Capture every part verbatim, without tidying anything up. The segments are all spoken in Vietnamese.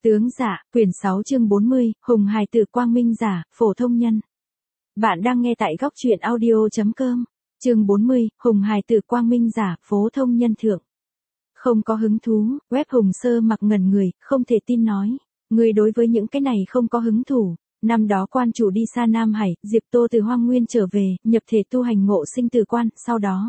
Tướng giả, quyển sáu chương bốn mươi, Hùng hài tử quang minh giả, phổ thông nhân. Bạn đang nghe tại góc truyện audio.com. Chương bốn mươi, Hùng hài tử quang minh giả, phổ thông nhân thượng. Không có hứng thú, web Hùng Sơ Mặc ngẩn người, không thể tin nói. Người đối với những cái này không có hứng thủ. Năm đó quan chủ đi xa Nam Hải, Diệp Tô từ Hoang Nguyên trở về, nhập thể tu hành ngộ sinh tử quan, sau đó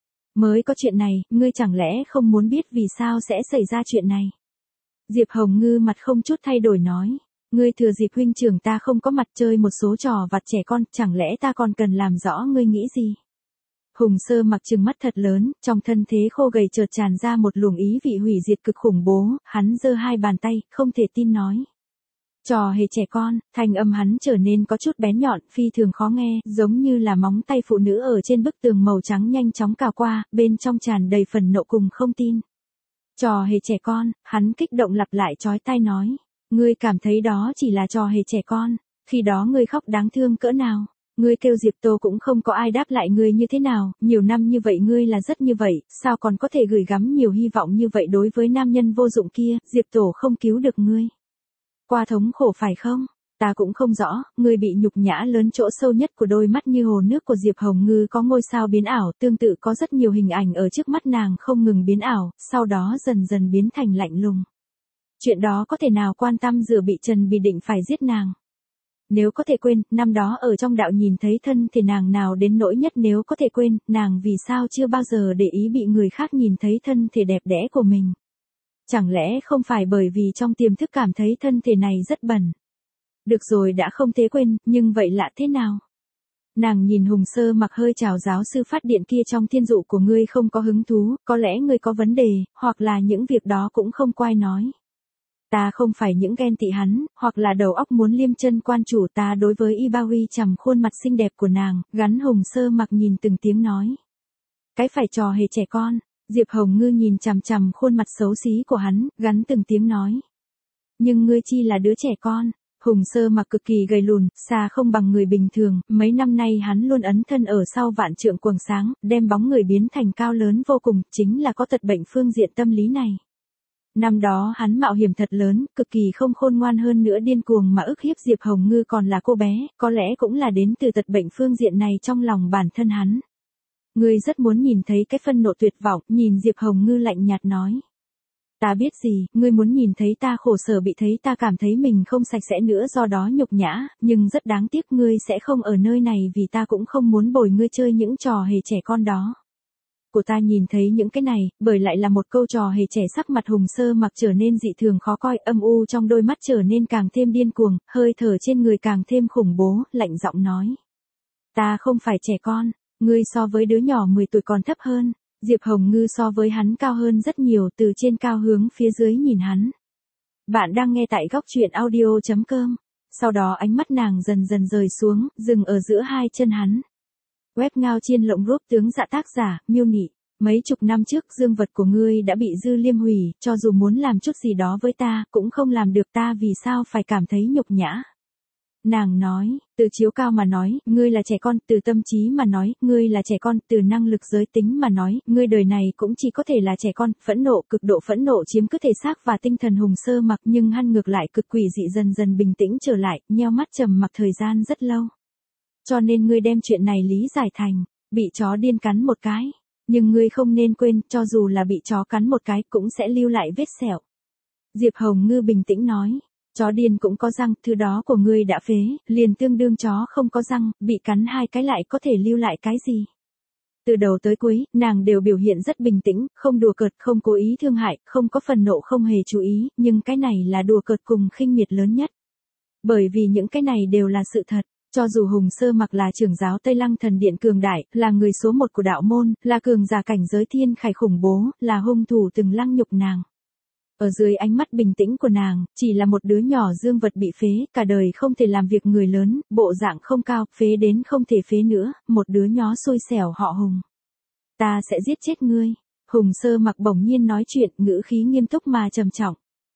mới có chuyện này, ngươi chẳng lẽ không muốn biết vì sao sẽ xảy ra chuyện này? Diệp Hồng Ngư mặt không chút thay đổi nói, ngươi thừa dịp huynh trưởng ta không có mặt chơi một số trò vặt trẻ con, chẳng lẽ ta còn cần làm rõ ngươi nghĩ gì? Hùng Sơ Mặc trừng mắt thật lớn, trong thân thế khô gầy chợt tràn ra một luồng ý vị hủy diệt cực khủng bố, hắn giơ hai bàn tay, không thể tin nói. Trò hề trẻ con, thanh âm hắn trở nên có chút bén nhọn, phi thường khó nghe, giống như là móng tay phụ nữ ở trên bức tường màu trắng nhanh chóng cào qua, bên trong tràn đầy phần nộ cùng không tin. Trò hề trẻ con, hắn kích động lặp lại chói tai nói. Ngươi cảm thấy đó chỉ là trò hề trẻ con, khi đó ngươi khóc đáng thương cỡ nào. Ngươi kêu Diệp Tô cũng không có ai đáp lại ngươi như thế nào, nhiều năm như vậy ngươi là rất như vậy, sao còn có thể gửi gắm nhiều hy vọng như vậy đối với nam nhân vô dụng kia, Diệp Tổ không cứu được ngươi. Qua thống khổ phải không? Ta cũng không rõ, ngươi bị nhục nhã lớn chỗ sâu nhất của đôi mắt như hồ nước của Diệp Hồng Ngư có ngôi sao biến ảo, tương tự có rất nhiều hình ảnh ở trước mắt nàng không ngừng biến ảo, sau đó dần dần biến thành lạnh lùng. Chuyện đó có thể nào quan tâm rửa bị Trần bị định phải giết nàng? Nếu có thể quên, năm đó ở trong đạo nhìn thấy thân thể nàng nào đến nỗi nhất nếu có thể quên, nàng vì sao chưa bao giờ để ý bị người khác nhìn thấy thân thể đẹp đẽ của mình? Chẳng lẽ không phải bởi vì trong tiềm thức cảm thấy thân thể này rất bẩn? Được rồi đã không thế quên, nhưng vậy lạ thế nào? Nàng nhìn Hùng Sơ Mặc hơi chào giáo sư phát điện kia trong thiên dụ của ngươi không có hứng thú, có lẽ ngươi có vấn đề, hoặc là những việc đó cũng không quay nói. Ta không phải những ghen tị hắn, hoặc là đầu óc muốn liêm chân quan chủ ta đối với Ibawi chằm khuôn mặt xinh đẹp của nàng, gắn Hùng Sơ Mặc nhìn từng tiếng nói. Cái phải trò hề trẻ con, Diệp Hồng Ngư nhìn chằm chằm khuôn mặt xấu xí của hắn, gắn từng tiếng nói. Nhưng ngươi chi là đứa trẻ con. Hùng Sơ Mặc cực kỳ gầy lùn, xa không bằng người bình thường, mấy năm nay hắn luôn ấn thân ở sau vạn trượng quầng sáng, đem bóng người biến thành cao lớn vô cùng, chính là có tật bệnh phương diện tâm lý này. Năm đó hắn mạo hiểm thật lớn, cực kỳ không khôn ngoan hơn nữa điên cuồng mà ức hiếp Diệp Hồng Ngư còn là cô bé, có lẽ cũng là đến từ tật bệnh phương diện này trong lòng bản thân hắn. Ngươi rất muốn nhìn thấy cái phân nộ tuyệt vọng, nhìn Diệp Hồng Ngư lạnh nhạt nói. Ta biết gì, ngươi muốn nhìn thấy ta khổ sở bị thấy ta cảm thấy mình không sạch sẽ nữa do đó nhục nhã, nhưng rất đáng tiếc ngươi sẽ không ở nơi này vì ta cũng không muốn bồi ngươi chơi những trò hề trẻ con đó. Của ta nhìn thấy những cái này, bởi lại là một câu trò hề trẻ sắc mặt Hùng Sơ Mặc trở nên dị thường khó coi, âm u trong đôi mắt trở nên càng thêm điên cuồng, hơi thở trên người càng thêm khủng bố, lạnh giọng nói. Ta không phải trẻ con, ngươi so với đứa nhỏ mười tuổi còn thấp hơn. Diệp Hồng Ngư so với hắn cao hơn rất nhiều từ trên cao hướng phía dưới nhìn hắn. Bạn đang nghe tại góc truyện audio.com. Sau đó ánh mắt nàng dần dần rời xuống, dừng ở giữa hai chân hắn. Web Ngao Chiên Lộng Rốp tướng dạ tác giả, miêu nị. Mấy chục năm trước dương vật của ngươi đã bị Dư Liêm hủy, cho dù muốn làm chút gì đó với ta, cũng không làm được ta vì sao phải cảm thấy nhục nhã. Nàng nói, từ chiếu cao mà nói, ngươi là trẻ con, từ tâm trí mà nói, ngươi là trẻ con, từ năng lực giới tính mà nói, ngươi đời này cũng chỉ có thể là trẻ con, phẫn nộ, cực độ phẫn nộ chiếm cứ thể xác và tinh thần Hùng Sơ Mặc nhưng hắn ngược lại cực quỷ dị dần dần bình tĩnh trở lại, nheo mắt trầm mặc thời gian rất lâu. Cho nên ngươi đem chuyện này lý giải thành, bị chó điên cắn một cái, nhưng ngươi không nên quên, cho dù là bị chó cắn một cái cũng sẽ lưu lại vết sẹo. Diệp Hồng Ngư bình tĩnh nói. Chó điên cũng có răng, thứ đó của ngươi đã phế, liền tương đương chó không có răng, bị cắn hai cái lại có thể lưu lại cái gì. Từ đầu tới cuối, nàng đều biểu hiện rất bình tĩnh, không đùa cợt, không cố ý thương hại, không có phần nộ không hề chú ý, nhưng cái này là đùa cợt cùng khinh miệt lớn nhất. Bởi vì những cái này đều là sự thật. Cho dù Hùng Sơ Mặc là trưởng giáo Tây Lăng Thần Điện cường đại, là người số một của đạo môn, là cường giả cảnh giới thiên khải khủng bố, là hung thủ từng lăng nhục nàng. Ở dưới ánh mắt bình tĩnh của nàng, chỉ là một đứa nhỏ dương vật bị phế, cả đời không thể làm việc người lớn, bộ dạng không cao, phế đến không thể phế nữa, một đứa nhó xui xẻo họ Hùng. Ta sẽ giết chết ngươi. Hùng Sơ Mặc bỗng nhiên nói chuyện, ngữ khí nghiêm túc mà trầm trọng.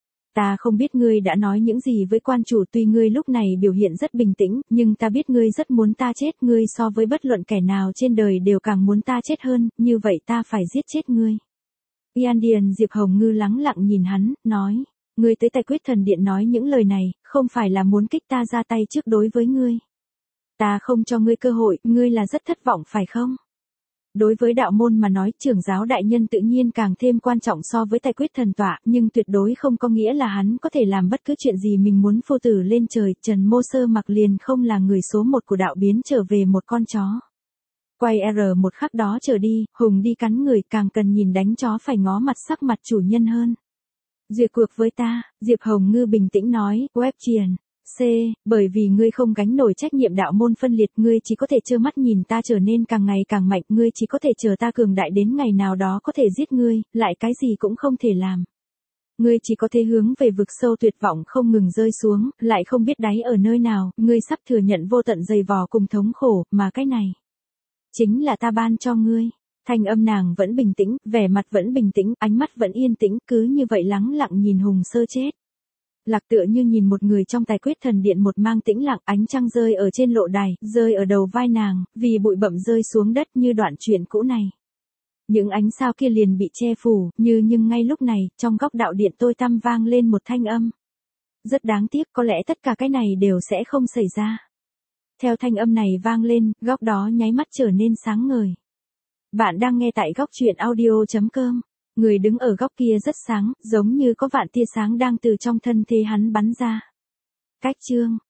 Ta không biết ngươi đã nói những gì với quan chủ tuy ngươi lúc này biểu hiện rất bình tĩnh, nhưng ta biết ngươi rất muốn ta chết, ngươi so với bất luận kẻ nào trên đời đều càng muốn ta chết hơn, như vậy ta phải giết chết ngươi. Ian Điền Diệp Hồng Ngư lắng lặng nhìn hắn, nói. Ngươi tới Tài Quyết Thần Điện nói những lời này, không phải là muốn kích ta ra tay trước đối với ngươi. Ta không cho ngươi cơ hội, ngươi là rất thất vọng phải không? Đối với đạo môn mà nói, trưởng giáo đại nhân tự nhiên càng thêm quan trọng so với Tài Quyết Thần Tọa, nhưng tuyệt đối không có nghĩa là hắn có thể làm bất cứ chuyện gì mình muốn. Phu tử lên trời, Trần Mô Sơ mặc liền không là người số một của đạo biến trở về một con chó. Quay R một khắc đó trở đi, Hùng đi cắn người, càng cần nhìn đánh chó phải ngó mặt sắc mặt chủ nhân hơn. Duyệt cuộc với ta, Diệp Hồng Ngư bình tĩnh nói, web triền. C, bởi vì ngươi không gánh nổi trách nhiệm đạo môn phân liệt, ngươi chỉ có thể trơ mắt nhìn ta trở nên càng ngày càng mạnh, ngươi chỉ có thể chờ ta cường đại đến ngày nào đó có thể giết ngươi, lại cái gì cũng không thể làm. Ngươi chỉ có thể hướng về vực sâu tuyệt vọng không ngừng rơi xuống, lại không biết đáy ở nơi nào, ngươi sắp thừa nhận vô tận dày vò cùng thống khổ, mà cái này chính là ta ban cho ngươi. Thanh âm nàng vẫn bình tĩnh, vẻ mặt vẫn bình tĩnh, ánh mắt vẫn yên tĩnh, cứ như vậy lắng lặng nhìn Hùng Sơ chết. Lạc tựa như nhìn một người trong Tài Quyết Thần Điện, một mang tĩnh lặng, ánh trăng rơi ở trên lộ đài, rơi ở đầu vai nàng, vì bụi bặm rơi xuống đất như đoạn truyện cũ này. Những ánh sao kia liền bị che phủ, như nhưng ngay lúc này, trong góc đạo điện tối tăm vang lên một thanh âm. Rất đáng tiếc, có lẽ tất cả cái này đều sẽ không xảy ra. Theo thanh âm này vang lên, góc đó nháy mắt trở nên sáng ngời. Bạn đang nghe tại góc truyện audio chấm com. Người đứng ở góc kia rất sáng, giống như có vạn tia sáng đang từ trong thân thể hắn bắn ra. Cách chương